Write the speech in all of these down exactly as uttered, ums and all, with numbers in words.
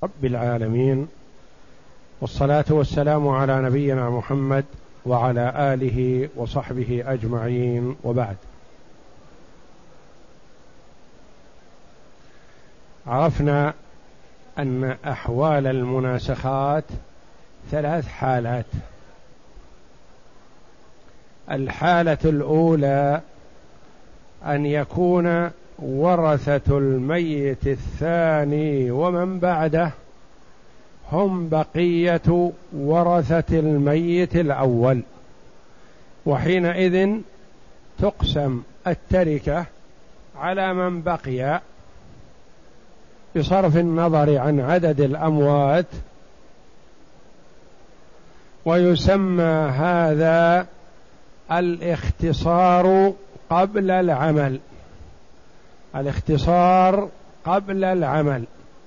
رب العالمين، والصلاة والسلام على نبينا محمد وعلى آله وصحبه أجمعين، وبعد. عرفنا أن أحوال المناسخات ثلاث حالات. الحالة الأولى أن يكون ورثة الميت الثاني ومن بعده هم بقية ورثة الميت الأول، وحينئذ تقسم التركة على من بقي بصرف النظر عن عدد الأموات، ويسمى هذا الاختصار قبل العمل. الاختصار قبل العمل.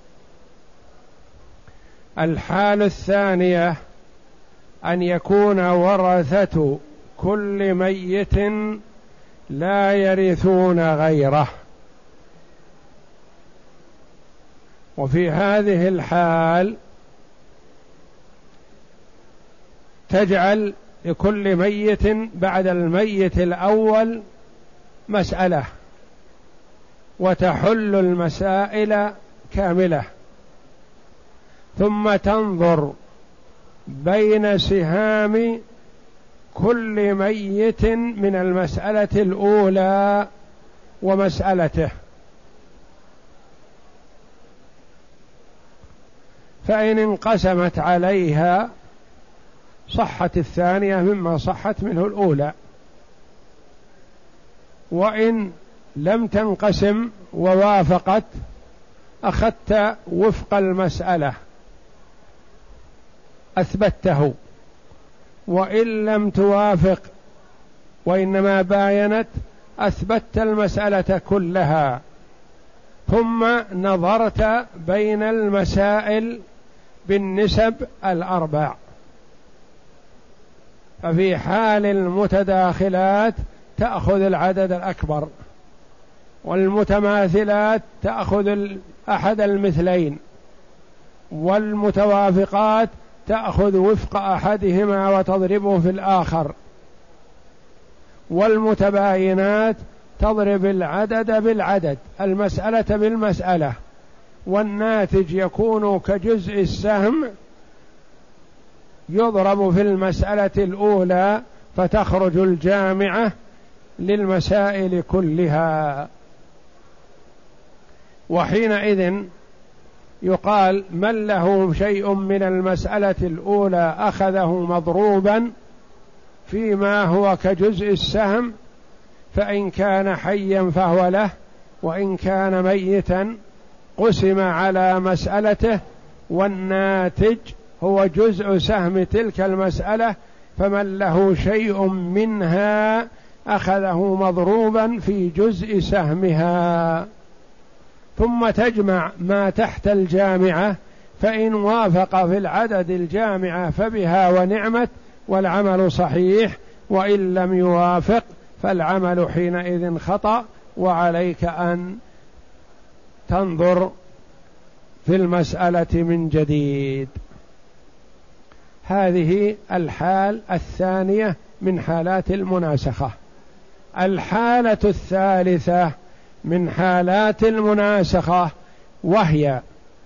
الحالة الثانية أن يكون ورثة كل ميت لا يرثون غيره، وفي هذه الحال تجعل لكل ميت بعد الميت الأول مسألة، وتحل المسائل كاملة، ثم تنظر بين سهام كل ميت من المسألة الأولى ومسألته، فإن انقسمت عليها صحت الثانية مما صحت منه الأولى، وإن لم تنقسم ووافقت أخذت وفق المسألة أثبته، وإن لم توافق وإنما باينت أثبتت المسألة كلها، ثم نظرت بين المسائل بالنسب الأربع. ففي حال المتداخلات تأخذ العدد الأكبر، والمتماثلات تأخذ أحد المثلين، والمتوافقات تأخذ وفق أحدهما وتضربه في الآخر، والمتباينات تضرب العدد بالعدد، المسألة بالمسألة، والناتج يكون كجزء السهم يضرب في المسألة الأولى فتخرج الجامعة للمسائل كلها. وحينئذ يقال من له شيء من المسألة الأولى أخذه مضروبا فيما هو كجزء السهم، فإن كان حيا فهو له، وإن كان ميتا قسم على مسألته، والناتج هو جزء سهم تلك المسألة، فمن له شيء منها أخذه مضروبا في جزء سهمها. ثم تجمع ما تحت الجامعة، فإن وافق في العدد الجامعة فبها ونعمت والعمل صحيح، وإن لم يوافق فالعمل حينئذ خطأ، وعليك أن تنظر في المسألة من جديد. هذه الحال الثانية من حالات المناسخة. الحالة الثالثة من حالات المناسخة وهي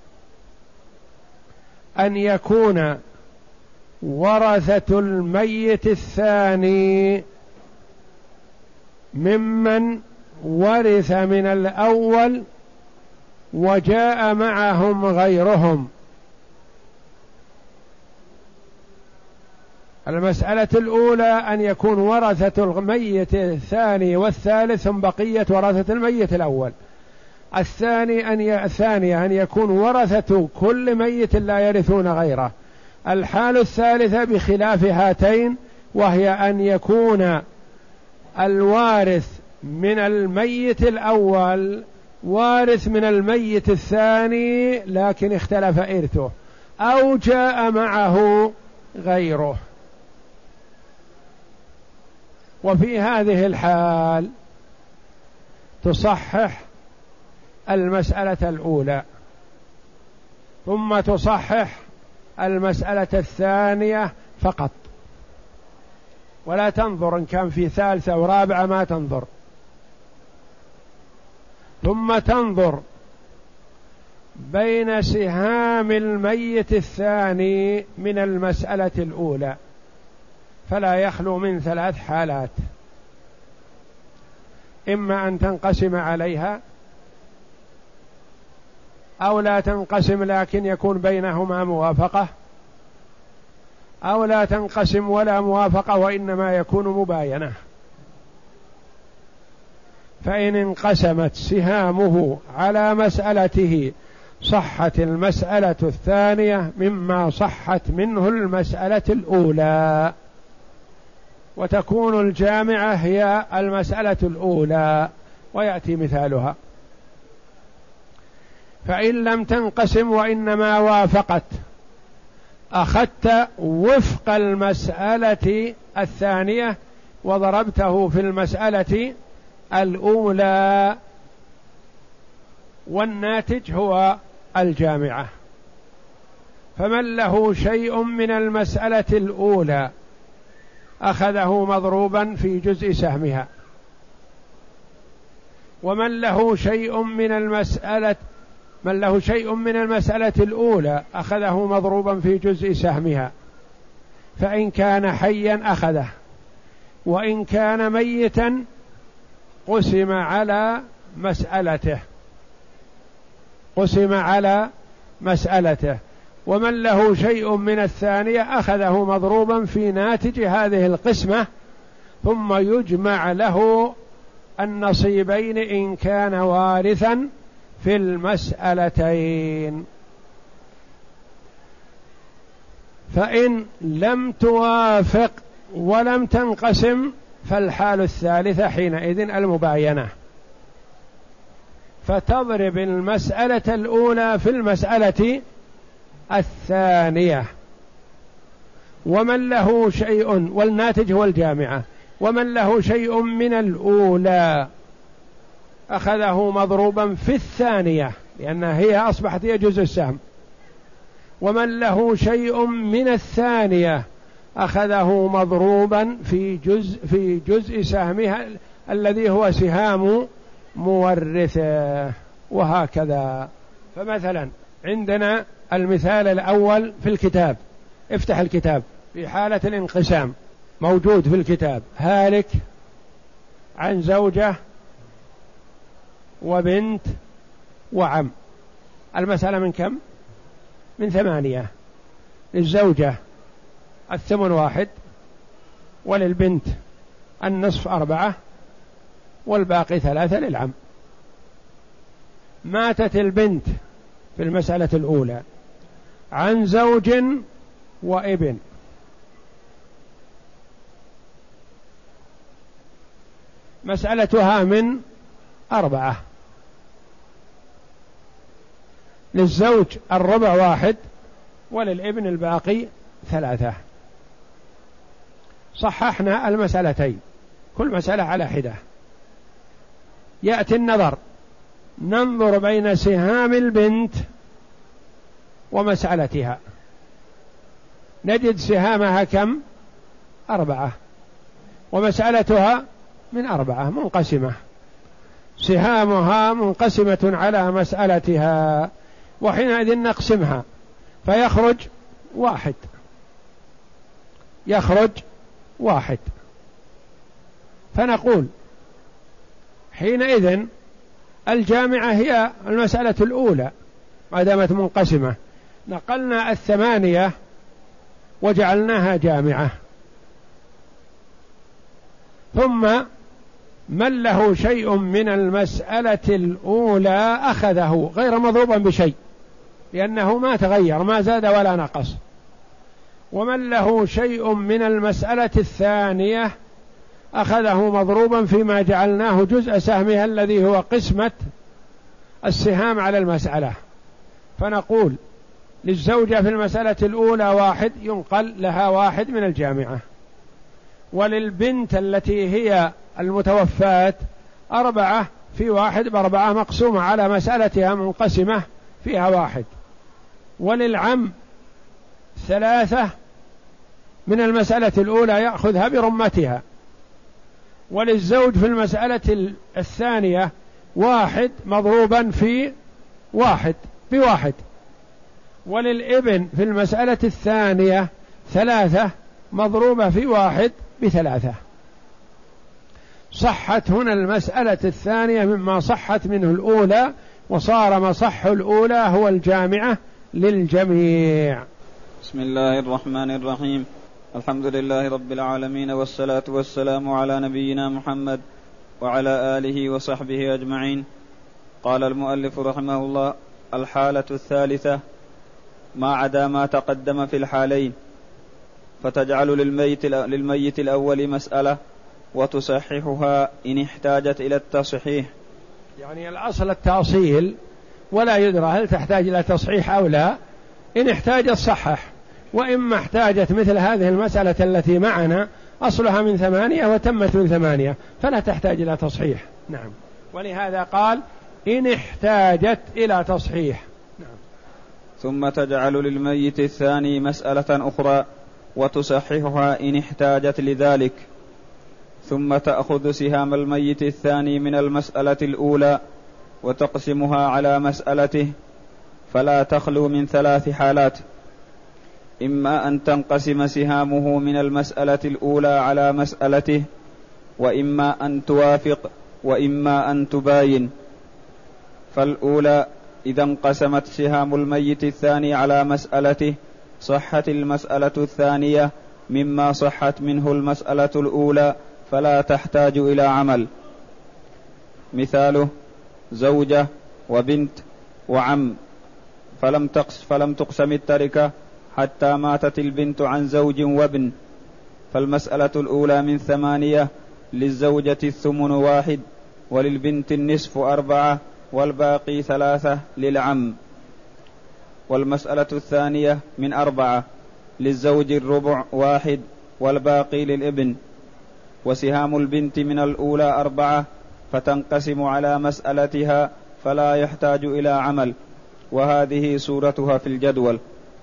أن يكون ورثة الميت الثاني ممن ورث من الأول وجاء معهم غيرهم. المسألة الأولى أن يكون ورثة الميت الثاني والثالث هم بقية ورثة الميت الأول. الثاني أن ي... الثانية أن يكون ورثة كل ميت لا يرثون غيره. الحالة الثالثة بخلاف هاتين، وهي أن يكون الوارث من الميت الأول وارث من الميت الثاني لكن اختلف إرثه، أو جاء معه غيره. وفي هذه الحال تصحح المسألة الأولى، ثم تصحح المسألة الثانية فقط، ولا تنظر إن كان في ثالثة ورابعة، ما تنظر. ثم تنظر بين سهام الميت الثاني من المسألة الأولى، فلا يخلو من ثلاث حالات: إما أن تنقسم عليها، أو لا تنقسم لكن يكون بينهما موافقة، أو لا تنقسم ولا موافقة وإنما يكون مباينة. فإن انقسمت سهامه على مسألته صحت المسألة الثانية مما صحت منه المسألة الأولى، وتكون الجامعة هي المسألة الأولى، ويأتي مثالها. فإن لم تنقسم وإنما وافقت، أخذت وفق المسألة الثانية وضربته في المسألة الأولى، والناتج هو الجامعة. فمن له شيء من المسألة الأولى أخذه مضروبا في جزء سهمها، ومن له شيء من المسألة من له شيء من المسألة الأولى أخذه مضروبا في جزء سهمها. فإن كان حيا أخذه، وإن كان ميتا قسم على مسألته قسم على مسألته ومن له شيء من الثانية أخذه مضروبا في ناتج هذه القسمة، ثم يجمع له النصيبين إن كان وارثا في المسألتين. فإن لم توافق ولم تنقسم فالحال الثالثة حينئذ المباينة، فتضرب المسألة الأولى في المسألة الثانية، ومن له شيء، والناتج هو الجامعة، ومن له شيء من الأولى أخذه مضروبا في الثانية لأنها هي أصبحت هي جزء السهم، ومن له شيء من الثانية أخذه مضروبا في جزء في جزء سهمها الذي هو سهام مورثه، وهكذا. فمثلا عندنا المثال الأول في الكتاب، افتح الكتاب في حالة الانقسام، موجود في الكتاب: هالك عن زوجة وبنت وعم. المسألة من كم؟ من ثمانية. للزوجة الثمن واحد، وللبنت النصف أربعة، والباقي ثلاثة للعم. ماتت البنت في المسألة الأولى عن زوج وابن، مسألتها من أربعة. للزوج الربع واحد، وللابن الباقي ثلاثة. صححنا المسألتين، كل مسألة على حدة. يأتي النظر، ننظر بين سهام البنت ومسألتها، نجد سهامها كم؟ أربعة، ومسألتها من أربعة منقسمة، سهامها منقسمة على مسألتها، وحينئذ نقسمها فيخرج واحد، يخرج واحد. فنقول حينئذ الجامعة هي المسألة الأولى ما دامت منقسمة، نقلنا الثمانية وجعلناها جامعة. ثم من له شيء من المسألة الأولى أخذه غير مضروبا بشيء لأنه ما تغير، ما زاد ولا نقص. ومن له شيء من المسألة الثانية أخذه مضروبا فيما جعلناه جزء سهمها الذي هو قسمة السهام على المسألة. فنقول للزوجة في المسألة الأولى واحد، ينقل لها واحد من الجامعة. وللبنت التي هي المتوفاة أربعة في واحد بأربعة مقسومة على مسألتها منقسمة فيها واحد. وللعم ثلاثة من المسألة الأولى يأخذها برمتها، وللزوج في المسألة الثانية واحد مضروبا في واحد بواحد، وللابن في المسألة الثانية ثلاثة مضروبة في واحد بثلاثة. صحت هنا المسألة الثانية مما صحت منه الأولى، وصار مصح الأولى هو الجامعة للجميع. بسم الله الرحمن الرحيم. الحمد لله رب العالمين، والصلاة والسلام على نبينا محمد وعلى آله وصحبه أجمعين. قال المؤلف رحمه الله: الحالة الثالثة ما عدا ما تقدم في الحالين، فتجعل للميت, للميت الأول مسألة وتصححها إن احتاجت إلى التصحيح. يعني الأصل التأصيل، ولا يدرى هل تحتاج إلى تصحيح أو لا. إن احتاجت صحح، وإما احتاجت مثل هذه المسألة التي معنا أصلها من ثمانية وتمت من ثمانية فلا تحتاج إلى تصحيح. نعم، ولهذا قال إن احتاجت إلى تصحيح. نعم. ثم تجعل للميت الثاني مسألة أخرى وتصححها إن احتاجت لذلك، ثم تأخذ سهام الميت الثاني من المسألة الأولى وتقسمها على مسألته، فلا تخلو من ثلاث حالات: إما أن تنقسم سهامه من المسألة الأولى على مسألته، وإما أن توافق، وإما أن تباين. فالأولى إذا انقسمت سهام الميت الثاني على مسألته صحت المسألة الثانية مما صحت منه المسألة الأولى، فلا تحتاج إلى عمل. مثاله: زوجة وبنت وعم، فلم تقس فلم تقسم التركة حتى ماتت البنت عن زوج وابن، فالمسألة الأولى من ثمانية، للزوجة الثمن واحد، وللبنت النصف أربعة، والباقي ثلاثة للعم. والمسألة الثانية من أربعة، للزوج الربع واحد، والباقي للابن. وسهام البنت من الأولى أربعة، فتنقسم على مسألتها فلا يحتاج إلى عمل، وهذه صورتها في الجدول.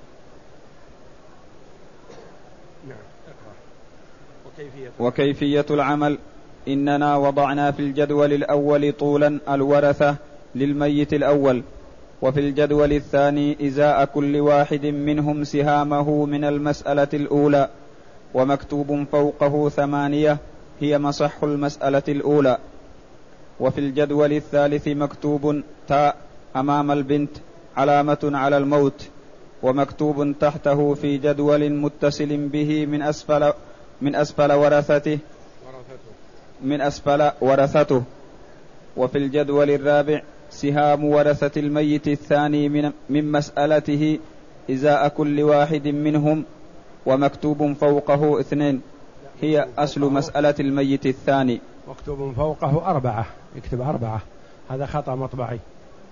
وكيفية العمل: إننا وضعنا في الجدول الأول طولا الورثة للميت الأول، وفي الجدول الثاني إزاء كل واحد منهم سهامه من المسألة الأولى، ومكتوب فوقه ثمانية هي مصح المسألة الأولى. وفي الجدول الثالث مكتوب تاء أمام البنت علامة على الموت، ومكتوب تحته في جدول متصل به من أسفل من أسفل ورثته من أسفل ورثته. وفي الجدول الرابع سهام ورثة الميت الثاني من, من مسألته إزاء كل واحد منهم، ومكتوب فوقه اثنين هي أصل مسألة الميت الثاني. مكتوب فوقه أربعة، يكتب أربعة، هذا خطأ مطبعي.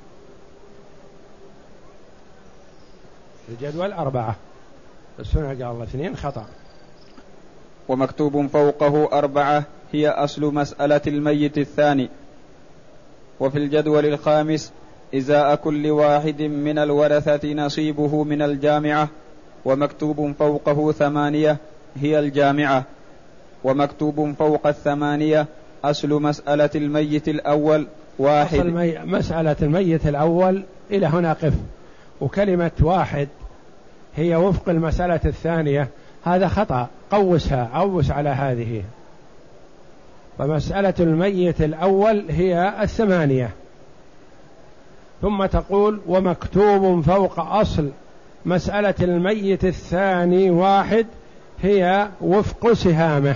الجدول أربعة بس هنا قال الله اثنين، خطأ. ومكتوب فوقه أربعة هي أصل مسألة الميت الثاني. وفي الجدول الخامس إزاء كل واحد من الورثة نصيبه من الجامعة، ومكتوب فوقه ثمانية هي الجامعة. ومكتوب فوق الثمانية أصل مسألة الميت الأول واحد. أصل مي... مسألة الميت الأول إلى هنا قف، وكلمة واحد هي وفق المسألة الثانية، هذا خطأ، قوسها، قوس على هذه. فمسألة الميت الأول هي الثمانية، ثم تقول ومكتوب فوق أصل مسألة الميت الثاني واحد هي وفق سهامه.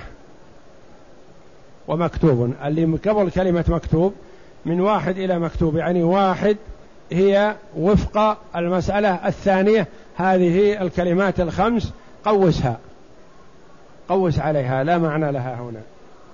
ومكتوب اللي قبل كلمة مكتوب من واحد إلى مكتوب، يعني واحد هي وفق المسألة الثانية. هذه الكلمات الخمس قوسها، قوس عليها، لا معنى لها هنا.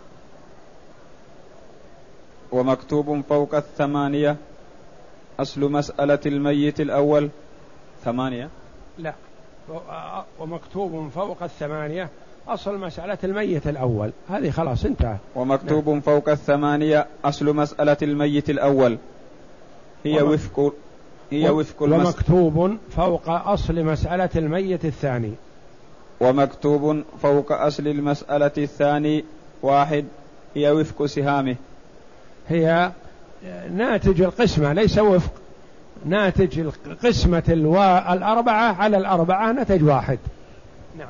ومكتوب فوق الثمانية أصل مسألة الميت الأول ثمانية، لا، ومكتوب فوق الثمانية أصل مسألة الميت الأول، هذه خلاص انتهى. ومكتوب نعم. فوق الثمانية أصل مسألة الميت الأول هي وفق هي وفق المس... ومكتوب فوق أصل مسألة الميت الثاني. ومكتوب فوق أصل المسألة الثاني واحد هي وفق سهامه. هي ناتج القسمة ليس وفق، ناتج قسمة الوا... الأربعة على الأربعة نتج واحد. نعم.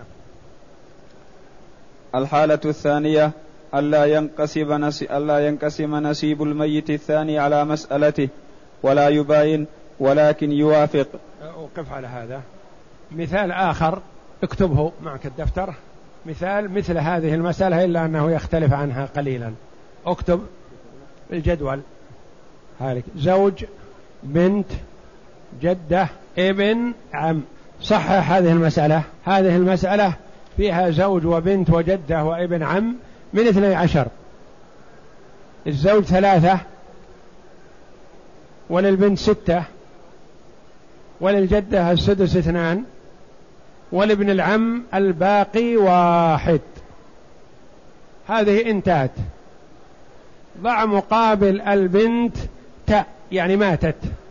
الحالة الثانية ألا ينقسم, نس... ألا ينقسم نسيب الميت الثاني على مسألته ولا يباين ولكن يوافق. أوقف على هذا. مثال آخر اكتبه معك الدفتر، مثال مثل هذه المسألة إلا أنه يختلف عنها قليلا. اكتب الجدول هالك: زوج، بنت، جدة، ابن، عم. صحح هذه المسألة. هذه المسألة فيها زوج وبنت وجدة وابن عم من اثني عشر. الزوج ثلاثة، وللبنت ستة، وللجدة السدس اثنان، ولابن العم الباقي واحد. هذه انتهت. ضع مقابل البنت تاء يعني ماتت.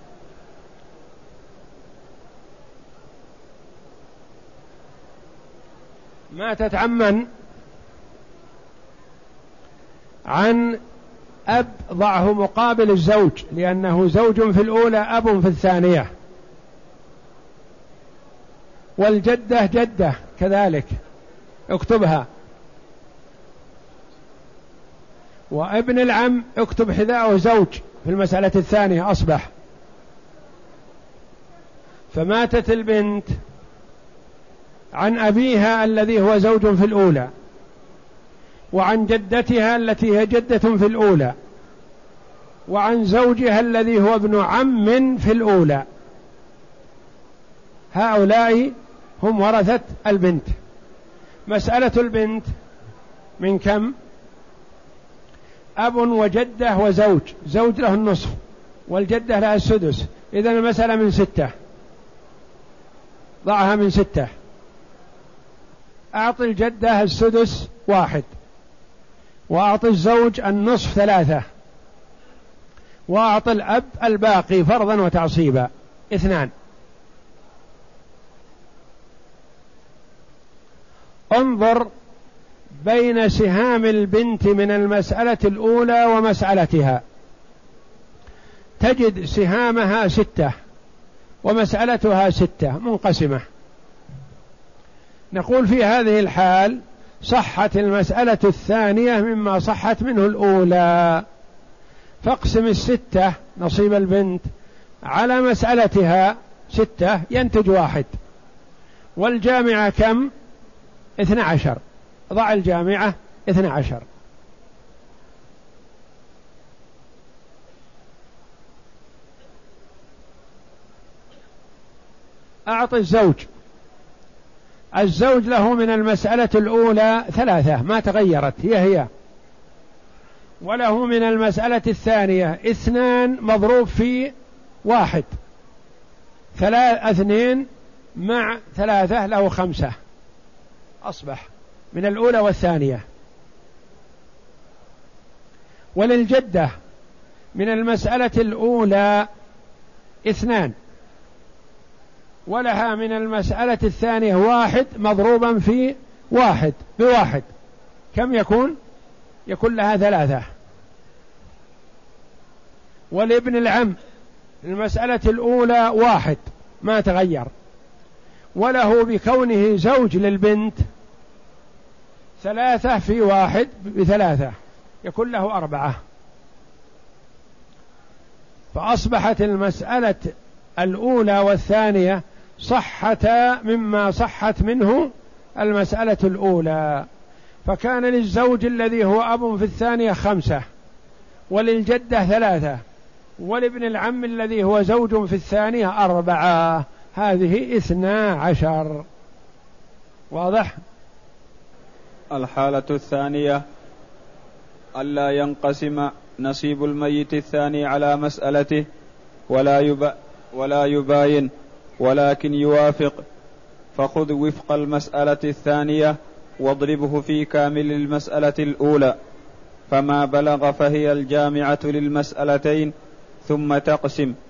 ماتت عمن؟ عن أب. ضعه مقابل الزوج لأنه زوج في الأولى أب في الثانية. والجدة جدة كذلك اكتبها. وابن العم اكتب حذاءه زوج في المسألة الثانية أصبح. فماتت البنت عن أبيها الذي هو زوج في الأولى، وعن جدتها التي هي جدة في الأولى، وعن زوجها الذي هو ابن عم في الأولى. هؤلاء هم ورثة البنت. مسألة البنت من كم؟ أب وجدة وزوج. زوج له النصف والجدة لها السدس، إذن المسألة من ستة. ضعها من ستة. أعطي الجدة السدس واحد، وأعطي الزوج النصف ثلاثة، وأعطي الأب الباقي فرضا وتعصيبا اثنان. انظر بين سهام البنت من المسألة الأولى ومسألتها، تجد سهامها ستة ومسألتها ستة منقسمة. نقول في هذه الحال صحت المسألة الثانية مما صحت منه الأولى، فاقسم الستة نصيب البنت على مسألتها ستة ينتج واحد. والجامعة كم؟ اثنى عشر. ضع الجامعة اثنى عشر. أعطي الزوج. الزوج له من المسألة الأولى ثلاثة ما تغيرت هي هي، وله من المسألة الثانية اثنان مضروب في واحد، ثلاث اثنين مع ثلاثة له خمسة، أصبح من الأولى والثانية. وللجدة من المسألة الأولى اثنان، ولها من المسألة الثانية واحد مضروبا في واحد بواحد، كم يكون؟ يكون لها ثلاثة. ولابن العم المسألة الأولى واحد ما تغير، وله بكونه زوج للبنت ثلاثة في واحد بثلاثة يكون له أربعة. فأصبحت المسألة الأولى والثانية صحتا مما صحت منه المسألة الأولى. فكان للزوج الذي هو أب في الثانية خمسة، وللجدة ثلاثة، ولابن العم الذي هو زوج في الثانية أربعة. هذه اثنا عشر. واضح؟ الحالة الثانية ألا ينقسم نصيب الميت الثاني على مسألته ولا يب... ولا يباين ولكن يوافق. فخذ وفق المسألة الثانية واضربه في كامل المسألة الأولى، فما بلغ فهي الجامعة للمسألتين، ثم تقسم.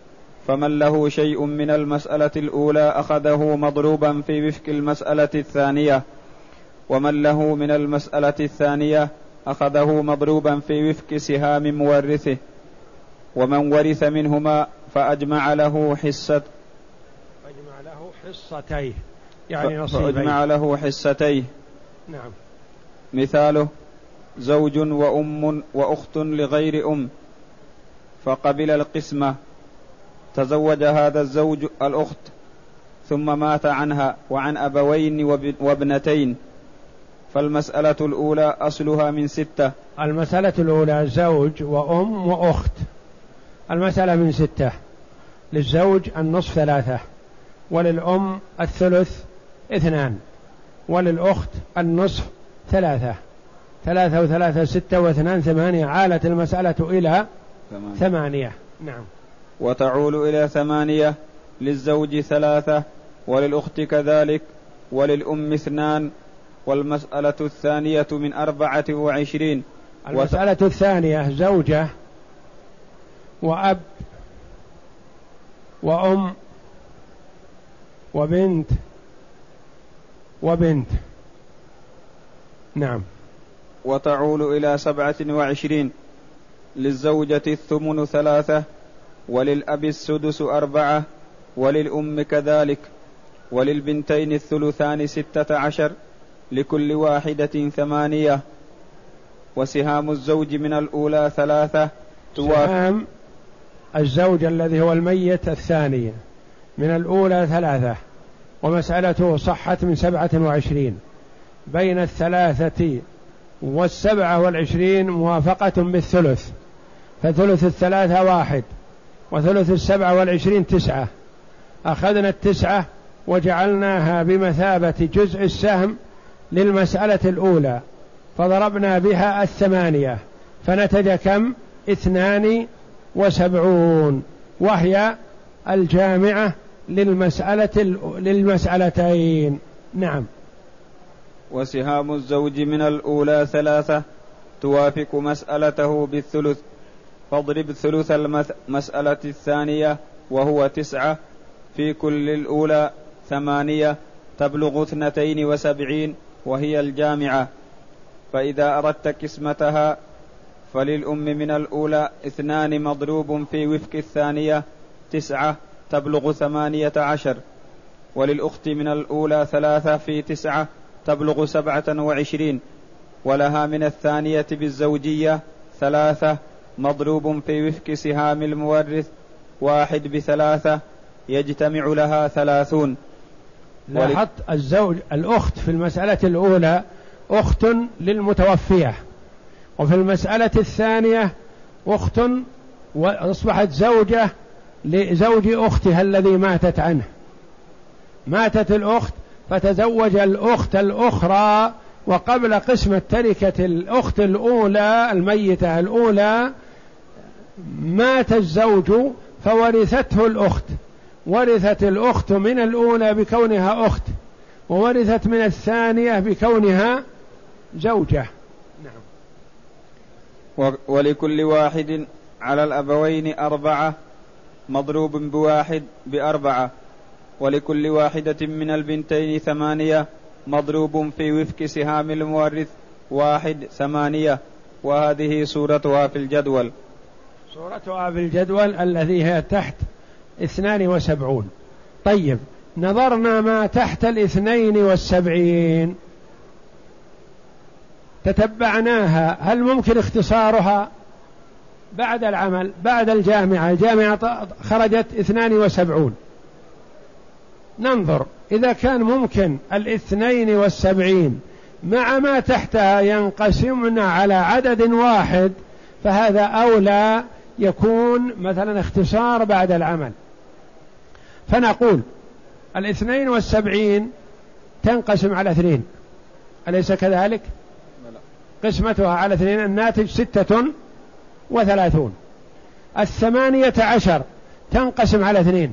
فمن له شيء من المسألة الأولى أخذه مضروبا في وفق المسألة الثانية، ومن له من المسألة الثانية أخذه مضروبا في وفق سهام مورثه، ومن ورث منهما فأجمع له حصة فأجمع له حصتيه يعني نصيبين، فأجمع له حصتيه. نعم. مثاله: زوج وأم وأخت لغير أم فقبل القسمة، تزوج هذا الزوج الأخت ثم مات عنها وعن أبوين وابنتين، فالمسألة الأولى أصلها من ستة. المسألة الأولى زوج وأم وأخت، المسألة من ستة. للزوج النصف ثلاثة، وللأم الثلث اثنان، وللأخت النصف ثلاثة. ثلاثة وثلاثة ستة واثنان ثمانية، عالت المسألة إلى ثمانية, ثمانية. نعم. وتعول إلى ثمانية. للزوج ثلاثة، وللأخت كذلك، وللأم اثنان. والمسألة الثانية من أربعة وعشرين. المسألة وت... الثانية زوجة وأب وأم وبنت وبنت. نعم. وتعول إلى سبعة وعشرين. للزوجة الثمن ثلاثة، وللأب السدس أربعة، وللأم كذلك، وللبنتين الثلثان ستة عشر، لكل واحدة ثمانية. وسهام الزوج من الأولى ثلاثة. سهام الزوج الذي هو الميت الثانية من الأولى ثلاثة، ومسألته صحت من سبعة وعشرين. بين الثلاثة والسبعة والعشرين موافقة بالثلث، فثلث الثلاثة واحد، وثلث السبعة والعشرين تسعة. أخذنا التسعة وجعلناها بمثابة جزء السهم للمسألة الأولى، فضربنا بها الثمانية، فنتج كم؟ اثنان وسبعون، وهي الجامعة للمسألة للمسألتين. نعم. وسهام الزوج من الأولى ثلاثة، توافق مسألته بالثلث، فاضرب ثلث المسألة الثانية وهو تسعة في كل الأولى ثمانية، تبلغ اثنتين وسبعين، وهي الجامعة. فإذا أردت قسمتها فللأم من الأولى اثنان مضروب في وفق الثانية تسعة، تبلغ ثمانية عشر. وللأخت من الأولى ثلاثة في تسعة، تبلغ سبعة وعشرين. ولها من الثانية بالزوجية ثلاثة مضروب في وفق سهام المورث واحد بثلاثة، يجتمع لها ثلاثون. لاحظت الزوج الأخت في المسألة الأولى أخت للمتوفية، وفي المسألة الثانية أخت وأصبحت زوجة لزوج أختها الذي ماتت عنه. ماتت الأخت فتزوج الأخت الأخرى، وقبل قسمة تركة الأخت الأولى الميتة الأولى مات الزوج فورثته الأخت، ورثت الأخت من الأولى بكونها أخت، وورثت من الثانية بكونها زوجة. نعم. ولكل واحد على الأبوين أربعة مضروب بواحد بأربعة، ولكل واحدة من البنتين ثمانية مضروب في وفق سهام المورث واحد ثمانية. وهذه صورتها في الجدول. صورتها في الجدول الذي هي تحت اثنان وسبعون. طيب، نظرنا ما تحت الاثنين والسبعين تتبعناها، هل ممكن اختصارها بعد العمل بعد الجامعة؟ الجامعة خرجت اثنان وسبعون، ننظر إذا كان ممكن الاثنين والسبعين مع ما تحتها ينقسمن على عدد واحد، فهذا أولى يكون مثلا اختصار بعد العمل. فنقول الاثنين والسبعين تنقسم على اثنين، أليس كذلك؟ قسمتها على اثنين الناتج ستة وثلاثون. الثمانية عشر تنقسم على اثنين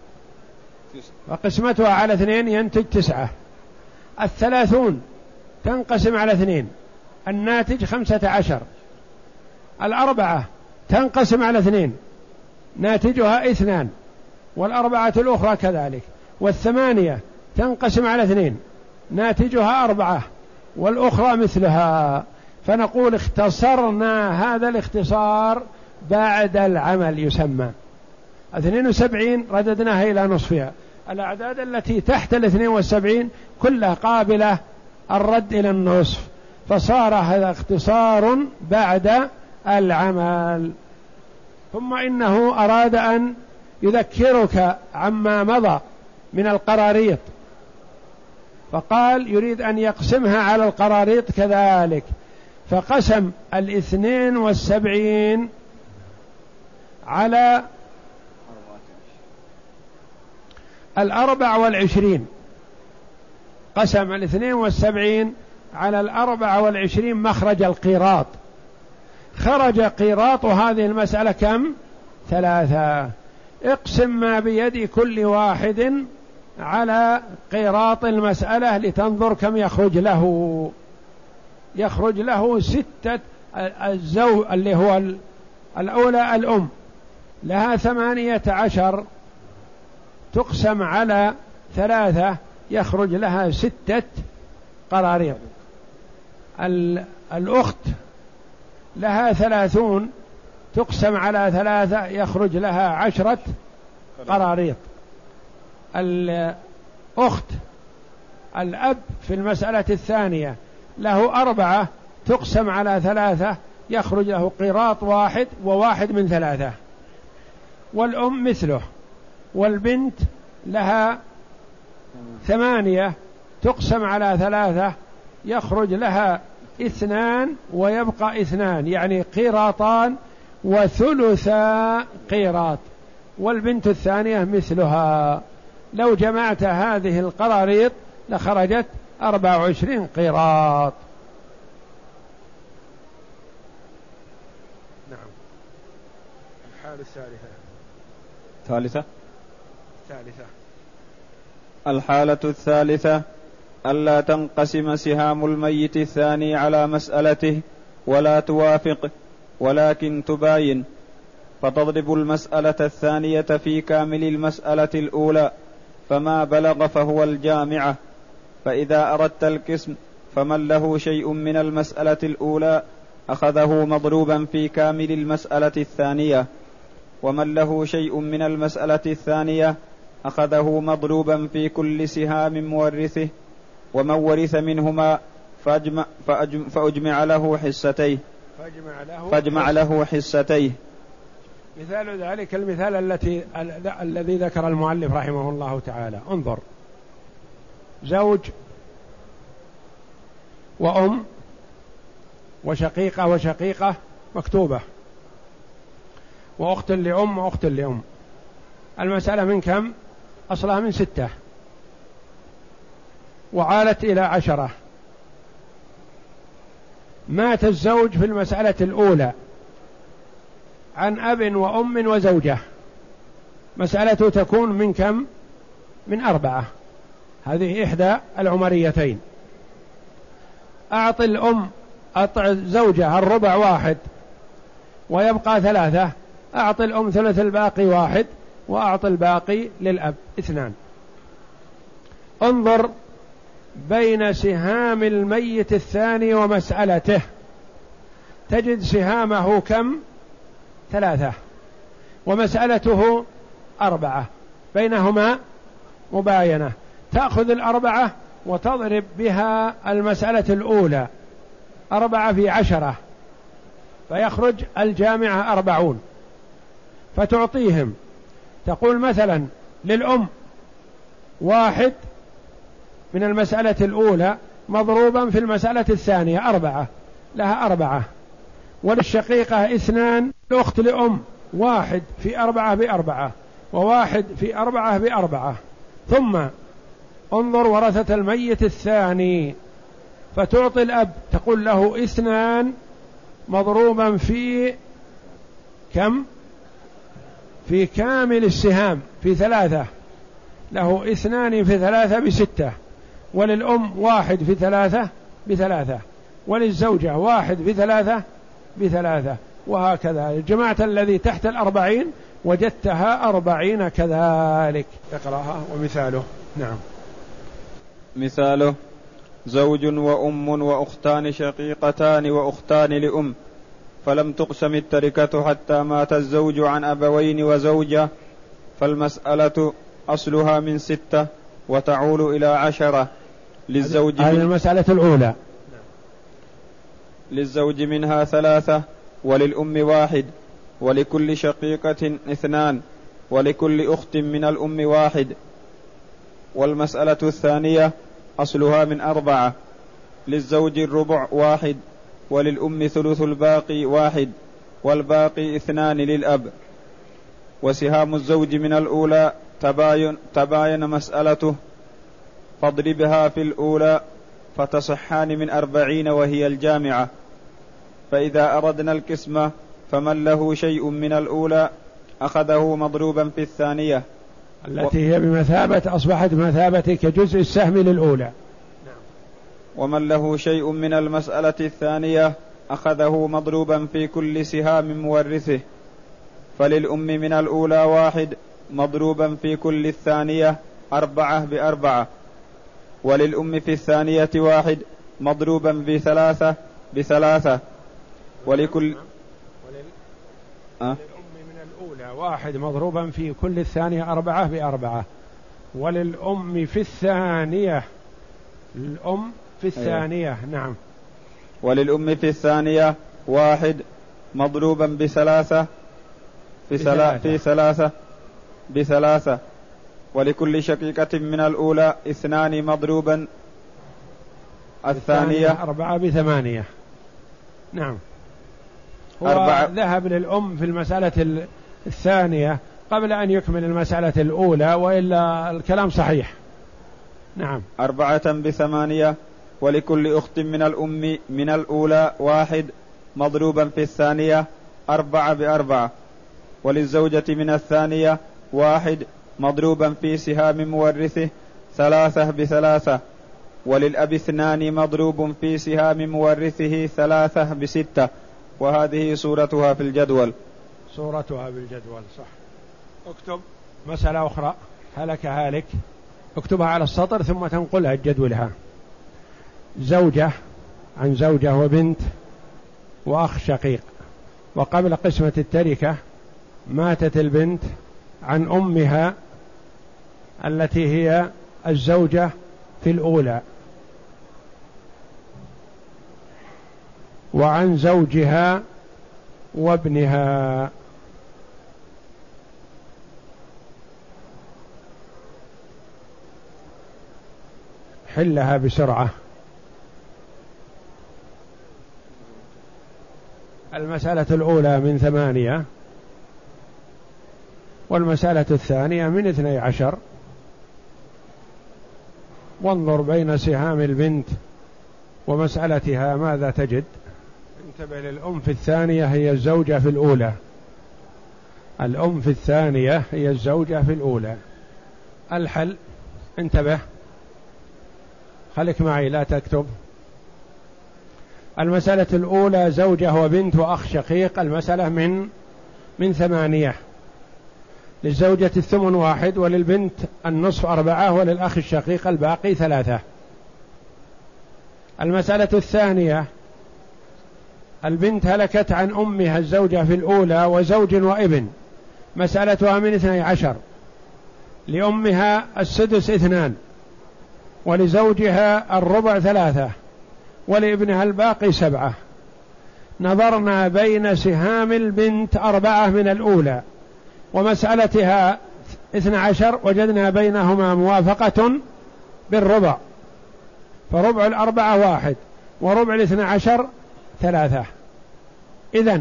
وقسمتها على اثنين ينتج تسعة. الثلاثون تنقسم على اثنين الناتج خمسة عشر. الأربعة تنقسم على اثنين ناتجها اثنان والأربعة الأخرى كذلك، والثمانية تنقسم على اثنين ناتجها أربعة والأخرى مثلها، فنقول اختصرنا هذا الاختصار بعد العمل يسمى. اثنين وسبعين رددناها إلى نصفها، الأعداد التي تحت الاثنين والسبعين كلها قابلة الرد إلى النصف، فصار هذا اختصار بعد العمل. ثم إنه أراد أن يذكرك عما مضى من القراريط، فقال يريد أن يقسمها على القراريط كذلك، فقسم الاثنين والسبعين على الأربع والعشرين، قسم الاثنين والسبعين على الأربع والعشرين مخرج القيراط، خرج قيراط هذه المسألة كم؟ ثلاثة. اقسم ما بيد كل واحد على قيراط المسألة لتنظر كم يخرج له. يخرج له ستة. الزوج اللي هو الأولى الأم لها ثمانية عشر، تقسم على ثلاثة يخرج لها ستة قراريط. الأخت لها ثلاثون، تقسم على ثلاثة يخرج لها عشرة قراريط. الأخت الأب في المسألة الثانية له أربعة، تقسم على ثلاثة يخرج له قيراط واحد وواحد من ثلاثة. والأم مثله. والبنت لها ثمانية، تقسم على ثلاثة يخرج لها اثنان ويبقى اثنان، يعني قيراطان وثلثا قيراط. والبنت الثانية مثلها. لو جمعت هذه القراريط لخرجت أربع وعشرين قيراط. نعم. الحالة الثالثة. ثالثة ثالثة الحالة الثالثة ألا تنقسم سهام الميت الثاني على مسألته ولا توافق، ولكن تباين، فتضرب المسألة الثانية في كامل المسألة الأولى، فما بلغ فهو الجامعة. فإذا أردت القسم فمن له شيء من المسألة الأولى أخذه مضروبا في كامل المسألة الثانية، ومن له شيء من المسألة الثانية أخذه مضروبا في كل سهام مورثه، ومن ورث منهما فأجمع, فأجمع, فأجمع له حصتيه فأجمع له, فأجمع له حصتيه. مثال ذلك المثال التي الذي ذكر المؤلف رحمه الله تعالى. انظر، زوج وأم وشقيقة وشقيقة مكتوبة، وأخت لأم وأخت لأم. المسألة من كم؟ أصلها من ستة وعالت إلى عشرة. مات الزوج في المسألة الأولى عن أب وأم وزوجة، مسألته تكون من كم؟ من أربعة. هذه إحدى العمريتين. أعطي الأم أعطي زوجها الربع واحد ويبقى ثلاثة، أعطي الأم ثلث الباقي واحد وأعطي الباقي للأب اثنان. انظر بين سهام الميت الثاني ومسألته، تجد سهامه كم؟ ثلاثة ومسألته أربعة، بينهما مباينة. تأخذ الأربعة وتضرب بها المسألة الأولى، أربعة في عشرة فيخرج الجامعة أربعون، فتعطيهم. تقول مثلا للأم واحد من المسألة الأولى مضروبا في المسألة الثانية أربعة، لها أربعة. وللشقيقة اثنان، الأخت لأم واحد في أربعة بأربعة، وواحد في أربعة بأربعة. ثم انظر ورثة الميت الثاني، فتعطي الأب تقول له اثنان مضروبا في كم؟ في كامل السهام في ثلاثة، له اثنان في ثلاثة بستة. وللأم واحد في ثلاثة بثلاثة، وللزوجة واحد في ثلاثة بثلاثة، وهكذا. الجماعة الذي تحت الأربعين وجدتها أربعين كذلك. اقرأها ومثاله. نعم. مثاله: زوج وأم وأختان شقيقتان وأختان لأم، فلم تقسم التركة حتى مات الزوج عن أبوين وزوجة، فالمسألة أصلها من ستة وتعول إلى عشرة. للزوج هذه المسألة الأولى. للزوج منها ثلاثة، وللأم واحد، ولكل شقيقة اثنان، ولكل أخت من الأم واحد. والمسألة الثانية أصلها من أربعة: للزوج الربع واحد، وللأم ثلث الباقي واحد، والباقي اثنان للأب. وسهام الزوج من الأولى تباين, تباين مسألته، فاضربها في الأولى فتصحان من أربعين وهي الجامعة. فإذا أردنا القسمة فمن له شيء من الأولى أخذه مضروبا في الثانية، التي هي بمثابة أصبحت بمثابة كجزء السهم للأولى. ومن له شيء من المسألة الثانية أخذه مضروبا في كل سهام مورثه. فللأم من الأولى واحد مضروبا في كل الثانية أربعة بأربعة، وللأم في الثانية واحد مضروبا بثلاثة بثلاثة، ولكل أه؟ للأم من الأولى واحد مضروبا في كل الثانية أربعة بأربعة، وللأم في الثانية الأم في الثانية أيه. نعم. وللأم في الثانية واحد مضروبا بثلاثة في ثلاثة في ثلاثة بثلاثة، ولكل شقيقة من الأولى اثنان مضروبا الثانية أربعة بثمانية. نعم. هو أربعة. ذهب للأم في المسألة الثانية قبل أن يكمل المسألة الأولى، وإلا الكلام صحيح. نعم. أربعة بثمانية، ولكل أخت من الأم من الأولى واحد مضروبا في الثانية أربعة بأربعة، وللزوجة من الثانية واحد مضروبا في سهام مورثه ثلاثة بثلاثة، وللأب اثنان مضروب في سهام مورثه ثلاثة بستة. وهذه صورتها في الجدول. صورتها بالجدول صح. اكتب مسألة أخرى: هلك هالك، اكتبها على السطر ثم تنقلها جدولها. زوجة عن زوجة وبنت وأخ شقيق، وقبل قسمة التركة ماتت البنت عن أمها التي هي الزوجة في الأولى، وعن زوجها وابنها. حلها بسرعة. المسألة الأولى من ثمانية، والمسألة الثانية من اثني عشر. وانظر بين سهام البنت ومسألتها ماذا تجد. انتبه للأم في الثانية هي الزوجة في الأولى، الأم في الثانية هي الزوجة في الأولى. الحل، انتبه خليك معي لا تكتب. المسألة الأولى زوجة وبنت وأخ شقيق، المسألة من من ثمانية. للزوجة الثمن واحد، وللبنت النصف أربعة، وللأخ الشقيق الباقي ثلاثة. المسألة الثانية البنت هلكت عن أمها الزوجة في الأولى وزوج وابن، مسألتها من اثني عشر. لأمها السدس اثنان، ولزوجها الربع ثلاثة، ولابنها الباقي سبعة. نظرنا بين سهام البنت أربعة من الأولى ومسألتها اثنى عشر، وجدنا بينهما موافقة بالربع، فربع الأربعة واحد، وربع الاثنى عشر ثلاثة. إذن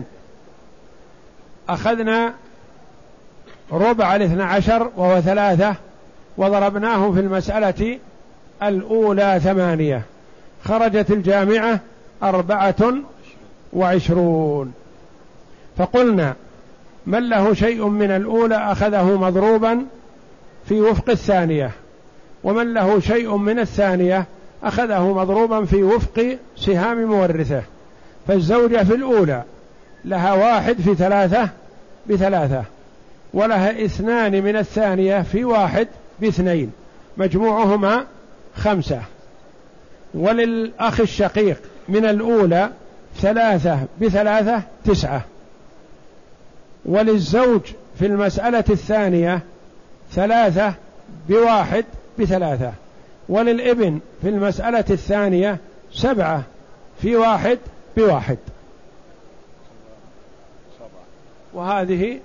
أخذنا ربع الاثنى عشر وهو ثلاثة، وضربناه في المسألة الأولى ثمانية، خرجت الجامعة أربعة وعشرون. فقلنا من له شيء من الأولى أخذه مضروبا في وفق الثانية، ومن له شيء من الثانية أخذه مضروبا في وفق سهام مورثه. فالزوجة في الأولى لها واحد في ثلاثة بثلاثة، ولها اثنان من الثانية في واحد باثنين، مجموعهما خمسة. وللأخ الشقيق من الأولى ثلاثة بثلاثة تسعة. وللزوج في المسألة الثانية ثلاثة بواحد بثلاثة. وللابن في المسألة الثانية سبعة في واحد بواحد. وهذه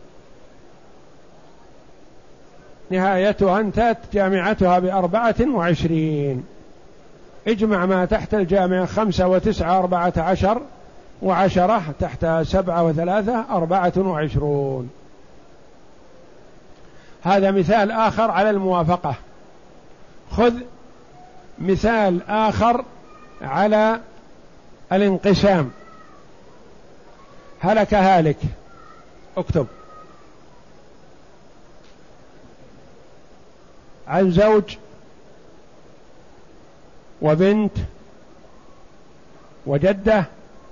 نهايتها انتهت جامعتها بأربعة وعشرين. اجمع ما تحت الجامعة خمسة وتسعة أربعة عشر، وعشرة تحت سبعة وثلاثة أربعة وعشرون. هذا مثال آخر على الموافقة. خذ مثال آخر على الانقسام. هلك هالك، اكتب. عن زوج وبنت وجدة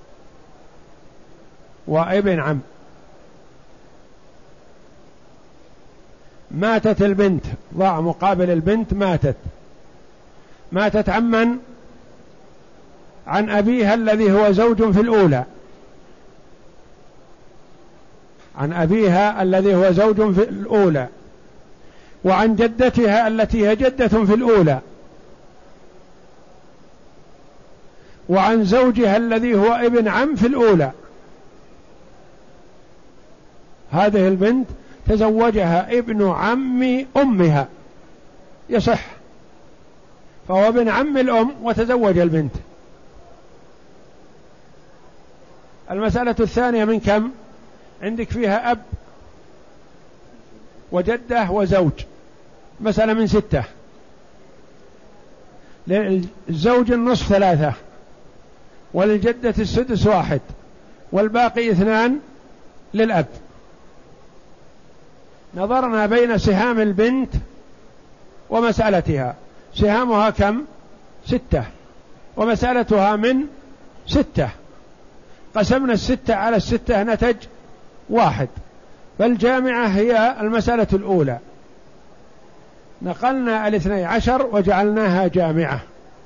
وابن عم. ماتت البنت، ضع مقابل البنت ماتت. ماتت عمن؟ عن أبيها الذي هو زوج في الأولى، عن أبيها الذي هو زوج في الأولى، وعن جدتها التي هي جدة في الأولى، وعن زوجها الذي هو ابن عم في الأولى. هذه البنت تزوجها ابن عم أمها، يصح، فهو ابن عم الأم وتزوج البنت. المسألة الثانية من كم؟ عندك فيها أب وجدة وزوج، مسألة من ستة. للزوج النصف ثلاثة، وللجدة السدس واحد، والباقي اثنان للأب. نظرنا بين سهام البنت ومسألتها. سهامها كم؟ ستة، ومسألتها من ستة. قسمنا الستة على الستة نتج واحد، فالجامعة هي المسألة الأولى. نقلنا الاثني عشر وجعلناها جامعة،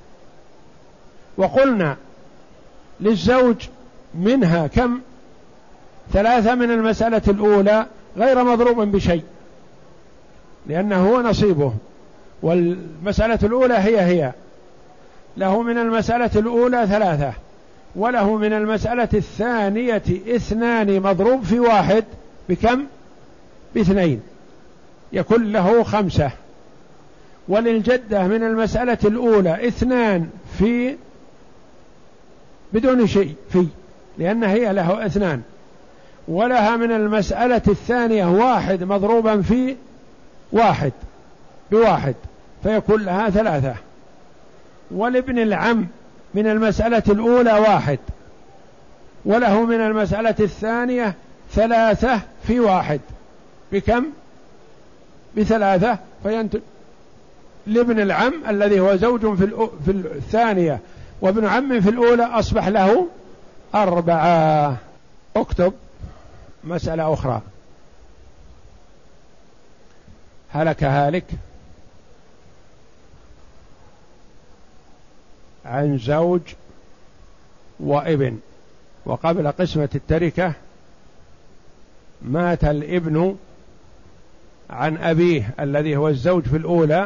وقلنا للزوج منها كم؟ ثلاثة من المسألة الأولى غير مضروب بشيء، لأنه هو نصيبه، والمسألة الأولى هي هي. له من المسألة الأولى ثلاثة، وله من المسألة الثانية اثنان مضروب في واحد بكم؟ باثنين، يكون له خمسة. وللجدة من المسألة الأولى اثنان في بدون شيء في، لأن هي له اثنان. ولها من المسألة الثانية واحد مضروبا في واحد بواحد، فيكون لها ثلاثة. ولابن العم من المسألة الأولى واحد، وله من المسألة الثانية ثلاثة في واحد بكم؟ بثلاثة، فينتج لابن العم الذي هو زوج في, في الثانية وابن عم في الأولى أصبح له أربعة. اكتب مسألة أخرى. هلك هالك عن زوج وابن، وقبل قسمة التركة مات الابن عن أبيه الذي هو الزوج في الأولى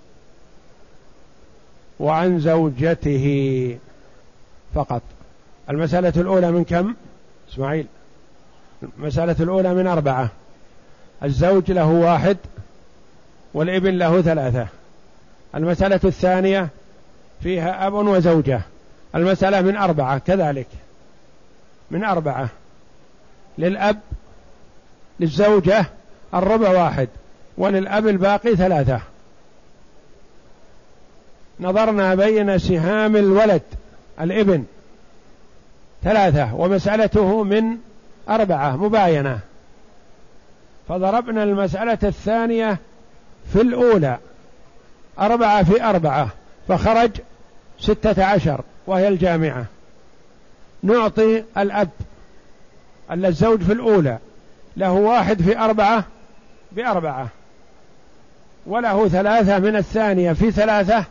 وعن زوجته فقط. المسألة الأولى من كم؟ إسماعيل، المسألة الأولى من أربعة. الزوج له واحد والابن له ثلاثة. المسألة الثانية فيها أب وزوجة. المسألة من أربعة كذلك، من أربعة. للأب للزوجة الربع واحد، وللأب الباقي ثلاثة. نظرنا بين سهام الولد الابن ثلاثة، ومسألته من أربعة مباينة، فضربنا المسألة الثانية في الأولى أربعة في أربعة، فخرج ستة عشر وهي الجامعة. نعطي الأب الزوج في الأولى له واحد في أربعة بأربعة، وله ثلاثة من الثانية في ثلاثة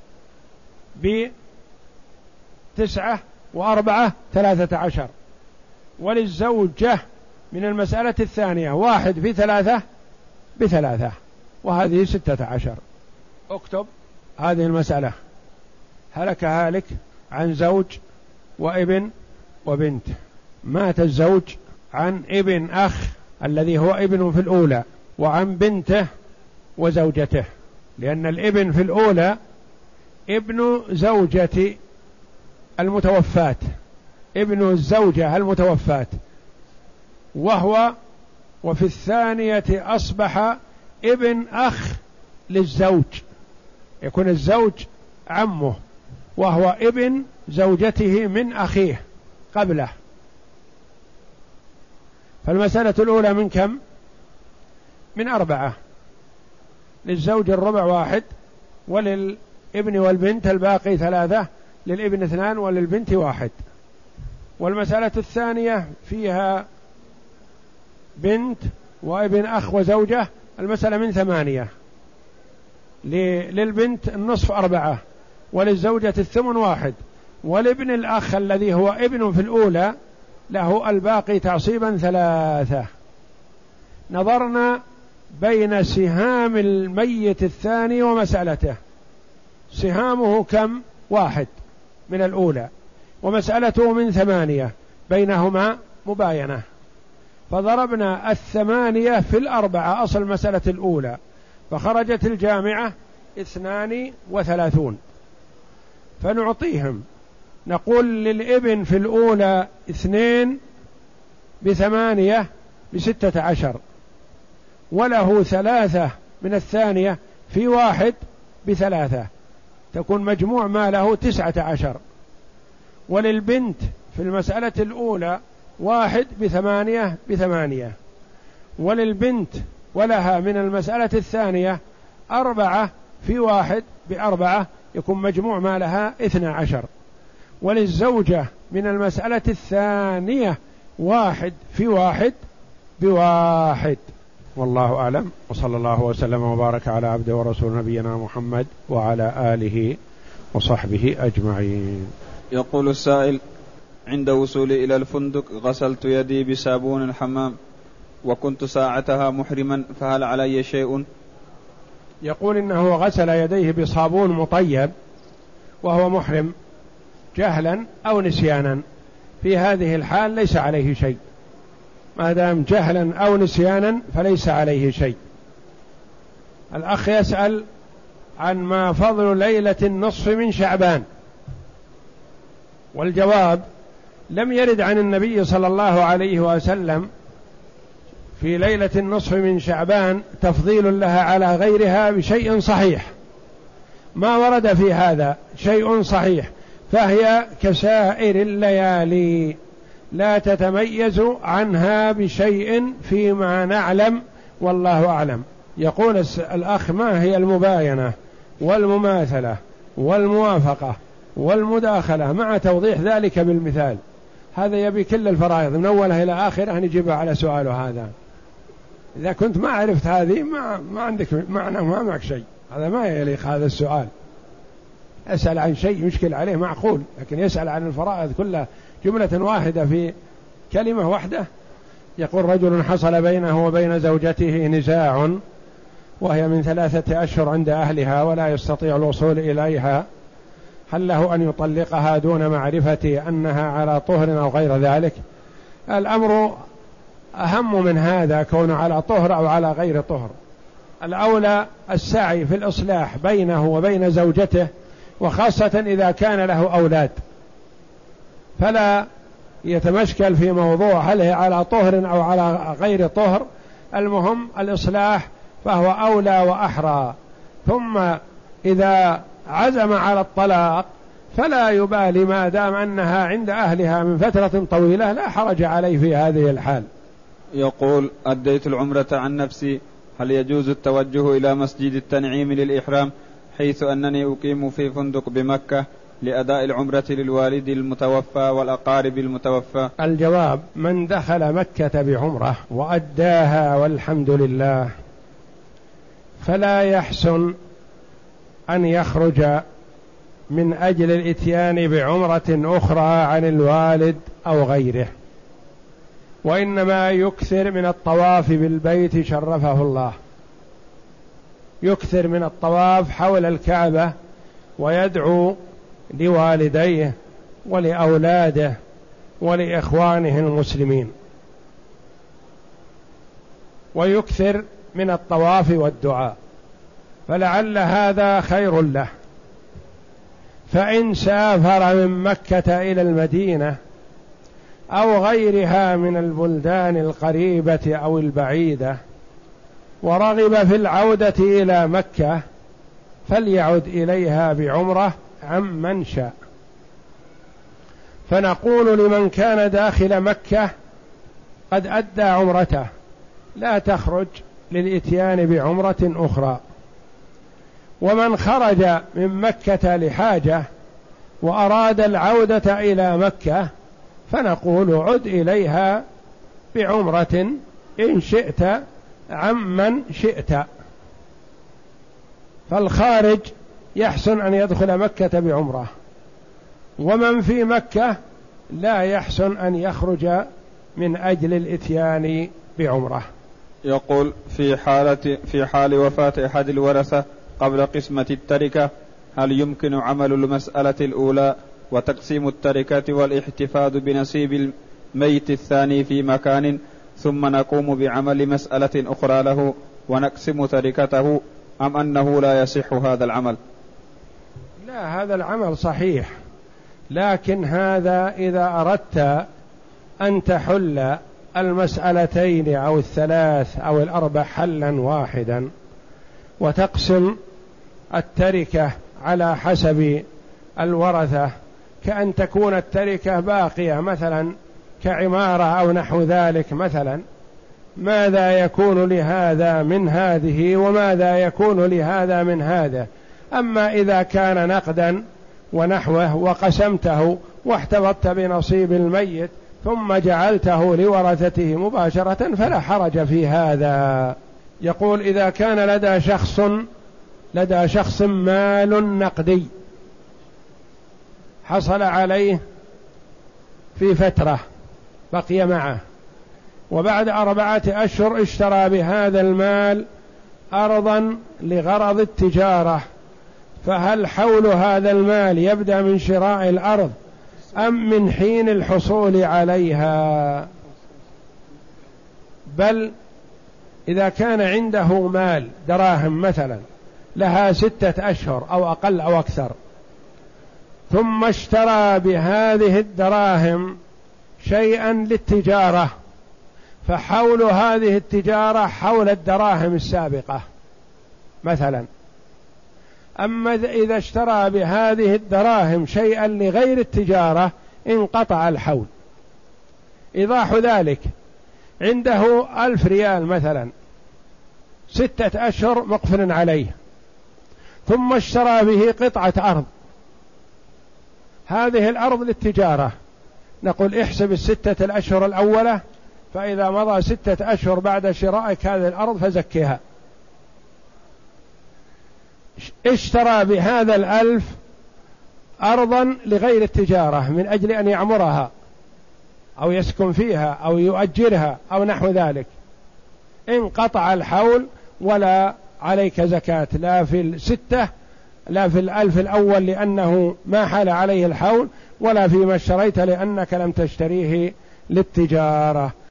بتسعة، وأربعة ثلاثة عشر. وللزوجة من المسألة الثانية واحد في ثلاثة بثلاثة، وهذه ستة عشر. اكتب هذه المسألة: هلك هالك عن زوج وابن وبنت. مات الزوج عن ابن أخ الذي هو ابن في الأولى، وعن بنته وزوجته، لأن الابن في الأولى ابن زوجة المتوفاة، ابن الزوجة المتوفاة، وهو وفي الثانية أصبح ابن أخ للزوج، يكون الزوج عمه وهو ابن زوجته من أخيه قبله. فالمسألة الأولى من كم؟ من أربعة. للزوج الربع واحد، وللابن والبنت الباقي ثلاثة، للابن اثنان وللبنت واحد. والمسألة الثانية فيها بنت وابن أخ وزوجة، المسألة من ثمانية. للبنت النصف أربعة، وللزوجة الثمن واحد، والابن الأخ الذي هو ابن في الأولى له الباقي تعصيبا ثلاثة. نظرنا بين سهام الميت الثاني ومسألته، سهامه كم؟ واحد من الأولى، ومسألته من ثمانية، بينهما مباينة. فضربنا الثمانية في الأربعة أصل المسألة الأولى، فخرجت الجامعة اثنان وثلاثون. فنعطيهم، نقول للابن في الأولى اثنين بثمانية بستة عشر، وله ثلاثة من الثانية في واحد بثلاثة، تكون مجموع ما له تسعة عشر. وللبنت في المسألة الأولى واحد بثمانية بثمانية، وللبنت ولها من المسألة الثانية أربعة في واحد بأربعة، يكون مجموع ما لها اثنى عشر. وللزوجة من المسألة الثانية واحد في واحد بواحد. والله أعلم، وصلى الله وسلم وبارك على عبده ورسول نبينا محمد وعلى آله وصحبه أجمعين. يقول السائل: عند وصولي إلى الفندق غسلت يدي بصابون الحمام وكنت ساعتها محرما، فهل علي شيء؟ يقول إنه غسل يديه بصابون مطيب وهو محرم جهلا أو نسيانا، في هذه الحال ليس عليه شيء، ما دام جهلا أو نسيانا فليس عليه شيء. الأخ يسأل عن ما فضل ليلة النصف من شعبان، والجواب: لم يرد عن النبي صلى الله عليه وسلم في ليلة النصف من شعبان تفضيل لها على غيرها بشيء صحيح، ما ورد في هذا شيء صحيح، فهي كسائر الليالي لا تتميز عنها بشيء فيما نعلم، والله أعلم. يقول الأخ: ما هي المباينة والمماثلة والموافقة والمداخلة مع توضيح ذلك بالمثال؟ هذا يبي كل الفرائض من أولها إلى آخرها نجيبها على سؤاله هذا. إذا كنت ما عرفت هذه ما, ما عندك معنى، ما معك شيء، هذا ما يليق هذا السؤال. يسأل عن شيء يشكل عليه معقول، لكن يسأل عن الفرائض كلها جملة واحدة في كلمة واحدة. يقول: رجل حصل بينه وبين زوجته نزاع وهي من ثلاثة أشهر عند أهلها ولا يستطيع الوصول إليها، هل له أن يطلقها دون معرفة أنها على طهر أو غير ذلك؟ الأمر أهم من هذا، كونه على طهر أو على غير طهر. الأولى السعي في الإصلاح بينه وبين زوجته، وخاصة إذا كان له أولاد، فلا يتمشكل في موضوع هل هي على طهر أو على غير طهر، المهم الإصلاح، فهو أولى وأحرى. ثم إذا عزم على الطلاق فلا يبالي ما دام أنها عند أهلها من فترة طويلة، لا حرج عليه في هذه الحال. يقول: أديت العمرة عن نفسي، هل يجوز التوجه إلى مسجد التنعيم للإحرام حيث أنني أقيم في فندق بمكة، لأداء العمرة للوالد المتوفى والأقارب المتوفى؟ الجواب: من دخل مكة بعمرة وأداها والحمد لله فلا يحسن أن يخرج من أجل الإتيان بعمرة أخرى عن الوالد أو غيره، وإنما يكثر من الطواف بالبيت شرفه الله، يكثر من الطواف حول الكعبة ويدعو لوالديه ولأولاده ولإخوانه المسلمين، ويكثر من الطواف والدعاء، فلعل هذا خير له. فإن سافر من مكة إلى المدينة أو غيرها من البلدان القريبة أو البعيدة ورغب في العودة إلى مكة فليعد إليها بعمرة عمن شاء. فنقول لمن كان داخل مكة قد أدى عمرته لا تخرج للإتيان بعمرة أخرى، ومن خرج من مكة لحاجة وأراد العودة إلى مكة فنقول عد إليها بعمرة إن شئت عمن شئت. فالخارج يحسن أن يدخل مكة بعمرة، ومن في مكة لا يحسن أن يخرج من أجل الإتيان بعمرة. يقول: في حالة في حال وفاة أحد الورثة قبل قسمة التركة هل يمكن عمل المسألة الأولى وتقسيم التركة والاحتفاظ بنصيب الميت الثاني في مكان، ثم نقوم بعمل مسألة أخرى له ونقسم تركته، أم أنه لا يصح هذا العمل؟ لا، هذا العمل صحيح، لكن هذا إذا أردت أن تحل المسألتين أو الثلاث أو الأربع حلا واحدا وتقسم التركة على حسب الورثة، كأن تكون التركة باقية مثلا كعمارة أو نحو ذلك مثلا، ماذا يكون لهذا من هذه وماذا يكون لهذا من هذا. أما إذا كان نقدا ونحوه وقسمته واحتفظت بنصيب الميت ثم جعلته لورثته مباشرة فلا حرج في هذا. يقول: إذا كان لدى شخص لدى شخص مال نقدي حصل عليه في فترة بقي معه، وبعد أربعة أشهر اشترى بهذا المال أرضا لغرض التجارة، فهل حول هذا المال يبدأ من شراء الأرض أم من حين الحصول عليها؟ بل إذا كان عنده مال دراهم مثلا لها ستة أشهر أو أقل أو أكثر، ثم اشترى بهذه الدراهم شيئا للتجارة، فحول هذه التجارة حول الدراهم السابقة مثلا. أما إذا اشترى بهذه الدراهم شيئا لغير التجارة انقطع الحول. إيضاح ذلك: عنده ألف ريال مثلا ستة أشهر مقفل عليه، ثم اشترى به قطعة أرض، هذه الأرض للتجارة، نقول احسب الستة الأشهر الأولى، فإذا مضى ستة أشهر بعد شرائك هذه الأرض فزكها. اشترى بهذا الألف أرضا لغير التجارة من أجل أن يعمرها أو يسكن فيها أو يؤجرها أو نحو ذلك، انقطع الحول ولا عليك زكاة، لا في الستة لا في الألف الأول لأنه ما حال عليه الحول، ولا فيما اشتريت لأنك لم تشتريه للتجارة.